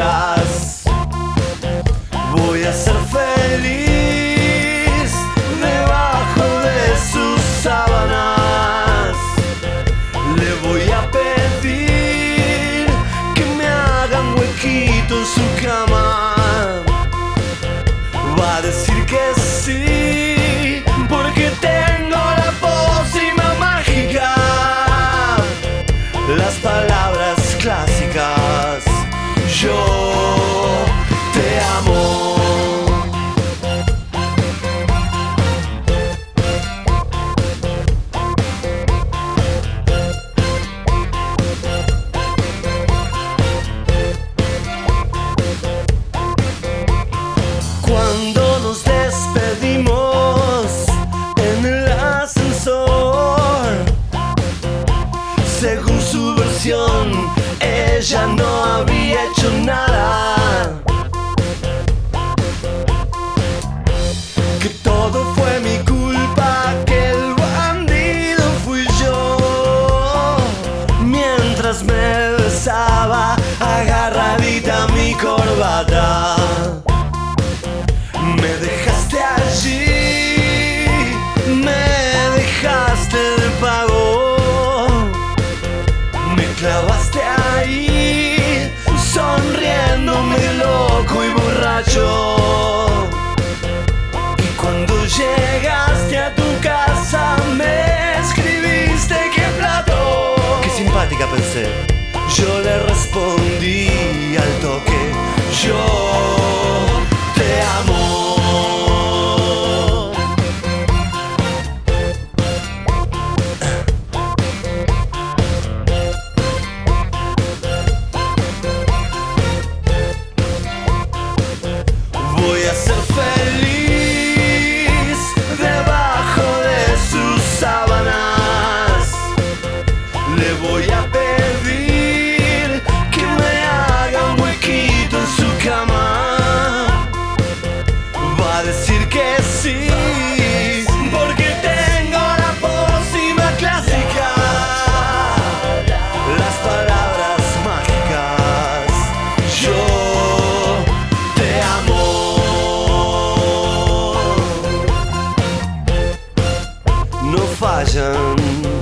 mágicas. Voy a ser feliz debajo de sus sábanas. Le voy a pedir que me hagan huequito en su cama. Va a decir que sí, porque tengo la pócima mágica. Las palabras clásicas. Yo te amo. Cuando nos despedimos en el ascensor, según su versión, ella no había hecho nada. Que todo fue mi culpa, que el bandido fui yo. Mientras me besaba agarradita mi corbata. Me dejaste allí, me dejaste de pago. Me clavaste ahí, sonriéndome loco y borracho. Y cuando llegaste a tu casa me escribiste qué plato. Qué simpática pensé. Yo le respondí al toque. Yo te amo. Voy a ser feliz debajo de sus sábanas. Le voy a pedir que me haga un huequito en su cama. Va a decir que sí, porque tengo la pócima clásica. Las palabras mágicas. Yo te amo. No fallan.